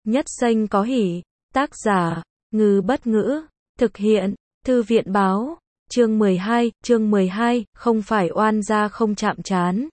Nhất xanh có hỉ. Tác giả, Ngư Bất Ngữ. Thực hiện, Thư viện báo. Chương 12, không phải oan gia không chạm trán.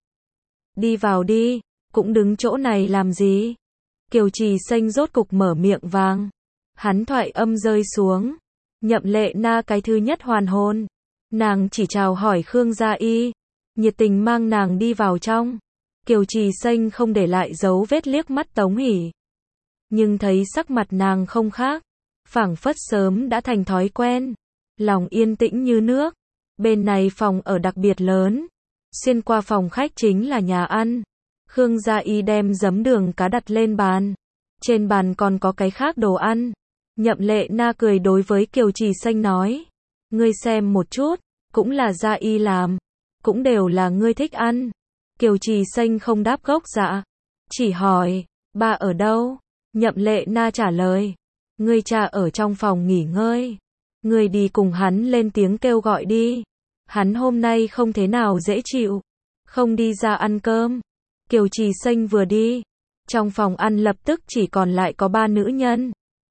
Đi vào đi, cũng đứng chỗ này làm gì? Kiều Trì Xanh rốt cục mở miệng vang. Hắn thoại âm rơi xuống. Nhậm Lệ Na cái thứ nhất hoàn hồn. Nàng chỉ chào hỏi Khương Gia Y, nhiệt tình mang nàng đi vào trong. Kiều Trì Xanh không để lại dấu vết liếc mắt Tống Hỷ. Nhưng thấy sắc mặt nàng không khác, phảng phất sớm đã thành thói quen. Lòng yên tĩnh như nước. Bên này phòng ở đặc biệt lớn. Xuyên qua phòng khách chính là nhà ăn. Khương Gia Y đem giấm đường cá đặt lên bàn. Trên bàn còn có cái khác đồ ăn. Nhậm Lệ Na cười đối với Kiều Trì Xanh nói. Ngươi xem một chút, cũng là Gia Y làm. Cũng đều là ngươi thích ăn. Kiều Trì Xanh không đáp gốc dạ. Chỉ hỏi, ba ở đâu? Nhậm Lệ Na trả lời. Ngươi cha ở trong phòng nghỉ ngơi. Ngươi đi cùng hắn lên tiếng kêu gọi đi. Hắn hôm nay không thế nào dễ chịu. Không đi ra ăn cơm. Kiều Trì Xanh vừa đi. Trong phòng ăn lập tức chỉ còn lại có 3 nữ nhân.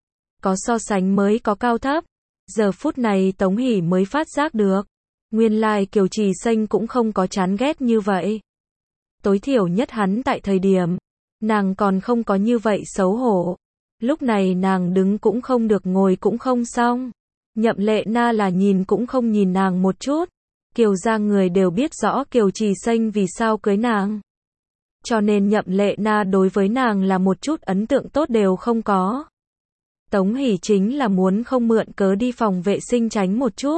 Có so sánh mới có cao thấp. Giờ phút này Tống Hỷ mới phát giác được. Nguyên lai Kiều Trì Xanh cũng không có chán ghét như vậy. Tối thiểu nhất hắn tại thời điểm. Nàng còn không có như vậy xấu hổ. Lúc này nàng đứng cũng không được, ngồi cũng không xong. Nhậm Lệ Na là nhìn cũng không nhìn nàng một chút. Kiều gia người đều biết rõ Kiều Trì Xanh vì sao cưới nàng. Cho nên Nhậm Lệ Na đối với nàng là một chút ấn tượng tốt đều không có. Tống Hỷ chính là muốn không mượn cớ đi phòng vệ sinh tránh một chút.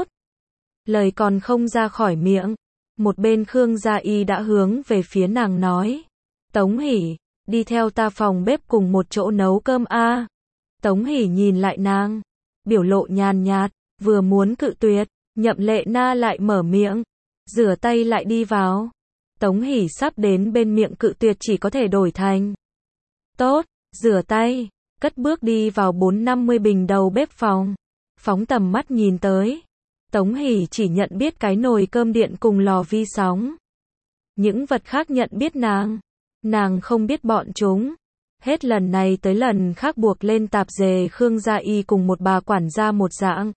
Lời còn không ra khỏi miệng. Một bên Khương Gia Y đã hướng về phía nàng nói. Tống Hỷ, đi theo ta phòng bếp cùng một chỗ nấu cơm a. Tống Hỷ nhìn lại nàng. Biểu lộ nhàn nhạt, vừa muốn cự tuyệt. Nhậm Lệ Na lại mở miệng. Rửa tay lại đi vào. Tống Hỷ sắp đến bên miệng cự tuyệt chỉ có thể đổi thành. Tốt, rửa tay. Cất bước đi vào 450 bình đầu bếp phòng. Phóng tầm mắt nhìn tới. Tống Hỷ chỉ nhận biết cái nồi cơm điện cùng lò vi sóng. Những vật khác nhận biết nàng. Nàng không biết bọn chúng. Hết lần này tới lần khác buộc lên tạp dề Khương Gia Y cùng một bà quản gia một dạng.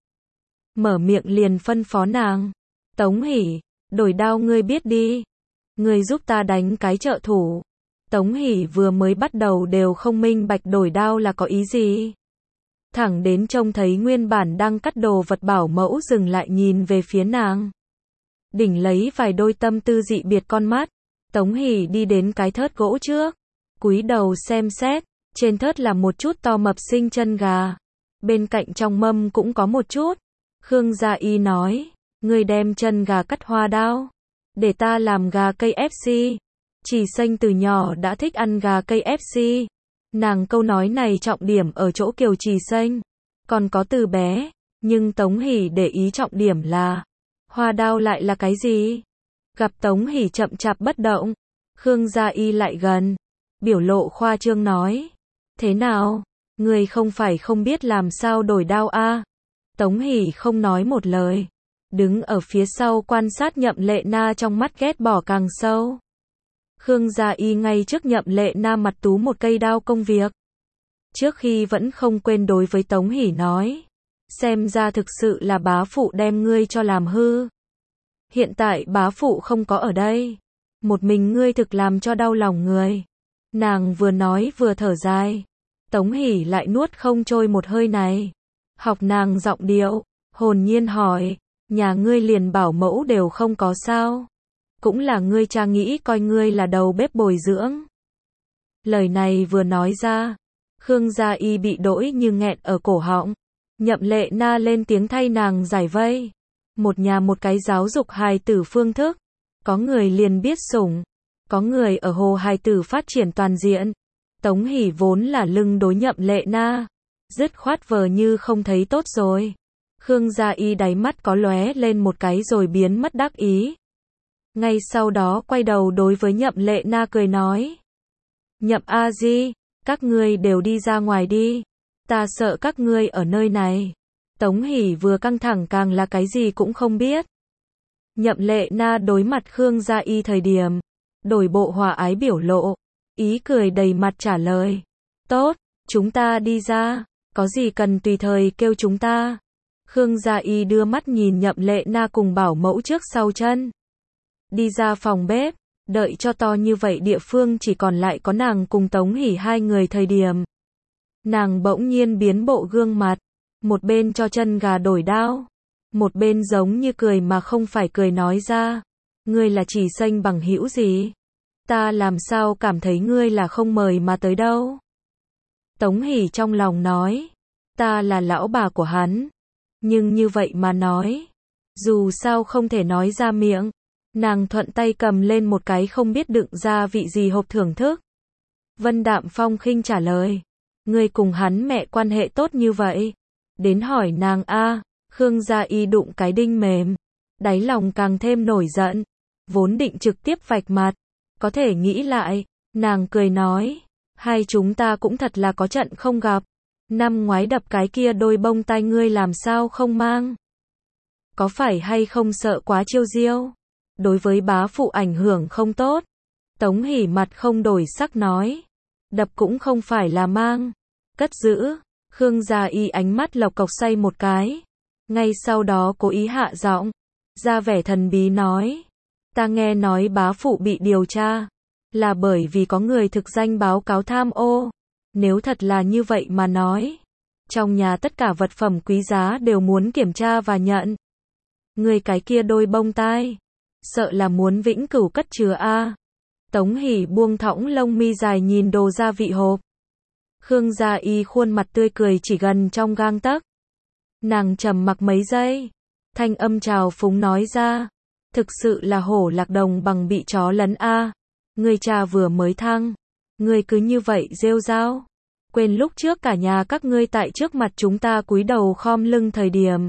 Mở miệng liền phân phó nàng. Tống Hỷ, đổi đao ngươi biết đi. Ngươi giúp ta đánh cái trợ thủ. Tống Hỷ vừa mới bắt đầu đều không minh bạch đổi đao là có ý gì. Thẳng đến trông thấy nguyên bản đang cắt đồ vật bảo mẫu dừng lại nhìn về phía nàng. Đỉnh lấy vài đôi tâm tư dị biệt con mắt. Tống Hỷ đi đến cái thớt gỗ trước. Cúi đầu xem xét. Trên thớt là một chút to mập xinh chân gà. Bên cạnh trong mâm cũng có một chút. Khương Gia Y nói. Ngươi đem chân gà cắt hoa đao. Để ta làm gà KFC. Trì Xanh từ nhỏ đã thích ăn gà KFC. Nàng câu nói này trọng điểm ở chỗ Kiều Trì Xanh. Còn có từ bé. Nhưng Tống Hỷ để ý trọng điểm là. Hoa đao lại là cái gì? Gặp Tống Hỷ chậm chạp bất động. Khương Gia Y lại gần. Biểu lộ khoa trương nói. Thế nào? Người không phải không biết làm sao đổi đao a? Tống Hỷ không nói một lời. Đứng ở phía sau quan sát Nhậm Lệ Na trong mắt ghét bỏ càng sâu. Khương Gia Y ngay trước Nhậm Lệ Na mặt tú một cây đao công việc. Trước khi vẫn không quên đối với Tống Hỷ nói. Xem ra thực sự là bá phụ đem ngươi cho làm hư. Hiện tại bá phụ không có ở đây. Một mình ngươi thực làm cho đau lòng người. Nàng vừa nói vừa thở dài. Tống Hỷ lại nuốt không trôi một hơi này. Học nàng giọng điệu. Hồn nhiên hỏi. Nhà ngươi liền bảo mẫu đều không có sao. Cũng là ngươi cha nghĩ coi ngươi là đầu bếp bồi dưỡng. Lời này vừa nói ra. Khương Gia Y bị đỗi như nghẹn ở cổ họng. Nhậm Lệ Na lên tiếng thay nàng giải vây. Một nhà một cái giáo dục hài tử phương thức. Có người liền biết sủng. Có người ở hồ hài tử phát triển toàn diện. Tống Hỷ vốn là lưng đối Nhậm Lệ Na. Dứt khoát vờ như không thấy tốt rồi. Khương Gia Y đáy mắt có lóe lên một cái rồi biến mất đắc ý. Ngay sau đó quay đầu đối với Nhậm Lệ Na cười nói. Nhậm A Di, các ngươi đều đi ra ngoài đi. Ta sợ các ngươi ở nơi này. Tống Hỷ vừa căng thẳng càng là cái gì cũng không biết. Nhậm Lệ Na đối mặt Khương Gia Y thời điểm. Đổi bộ hòa ái biểu lộ. Ý cười đầy mặt trả lời. Tốt, Chúng ta đi ra, có gì cần tùy thời kêu chúng ta. Khương Gia Y đưa mắt nhìn Nhậm Lệ Na cùng bảo mẫu trước sau chân. Đi ra phòng bếp, đợi cho to như vậy địa phương chỉ còn lại có nàng cùng Tống Hỷ hai người thời điểm. Nàng bỗng nhiên biến bộ gương mặt, một bên cho chân gà đổi đao, một bên giống như cười mà không phải cười nói ra. Ngươi là chỉ xanh bằng hữu gì? Ta làm sao cảm thấy ngươi là không mời mà tới đâu? Tống Hỷ trong lòng nói, ta là lão bà của hắn. Nhưng như vậy mà nói, dù sao không thể nói ra miệng. Nàng thuận tay cầm lên một cái không biết đựng gia vị gì hộp thưởng thức. Vân Đạm Phong khinh trả lời, ngươi cùng hắn mẹ quan hệ tốt như vậy. Đến hỏi nàng a. Khương Gia Y đụng cái đinh mềm, đáy lòng càng thêm nổi giận, vốn định trực tiếp vạch mặt, có thể nghĩ lại, nàng cười nói, hai chúng ta cũng thật là có trận không gặp. Năm ngoái đập cái kia đôi bông tai ngươi làm sao không mang? Có phải hay không sợ quá chiêu diêu? Đối với bá phụ ảnh hưởng không tốt. Tống Hỷ mặt không đổi sắc nói, đập cũng không phải là mang, cất giữ. Khương Gia Y ánh mắt lộc cộc say một cái, ngay sau đó cố ý hạ giọng, ra vẻ thần bí nói, ta nghe nói bá phụ bị điều tra, là bởi vì có người thực danh báo cáo tham ô. Nếu thật là như vậy mà nói, trong nhà tất cả vật phẩm quý giá đều muốn kiểm tra và nhận. Người cái kia đôi bông tai, sợ là muốn vĩnh cửu cất chứa a. Tống Hỷ buông thõng lông mi dài nhìn đồ gia vị hộp. Khương Gia Y khuôn mặt tươi cười chỉ gần trong gang tấc. Nàng trầm mặc mấy giây, thanh âm trào phúng nói ra, thực sự là hổ lạc đồng bằng bị chó lấn a. Người cha vừa mới thăng, người cứ như vậy rêu rao, quên lúc trước cả nhà các ngươi tại trước mặt chúng ta cúi đầu khom lưng thời điểm.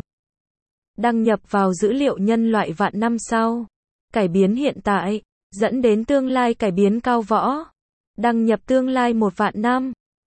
Đăng nhập vào dữ liệu nhân loại vạn năm sau, cải biến hiện tại, dẫn đến tương lai cải biến cao võ. Đăng nhập tương lai 1 vạn năm.